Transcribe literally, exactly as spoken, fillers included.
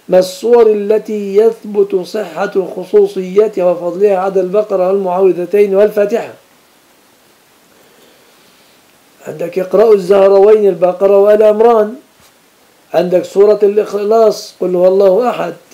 ما الصور التي يثبت صحة خصوصيتها وفضلها عدا البقرة والمعوذتين والفاتحة؟ عندك يقرأ الزهروين البقرة وآل عمران، عندك سورة الإخلاص قل هو الله أحد،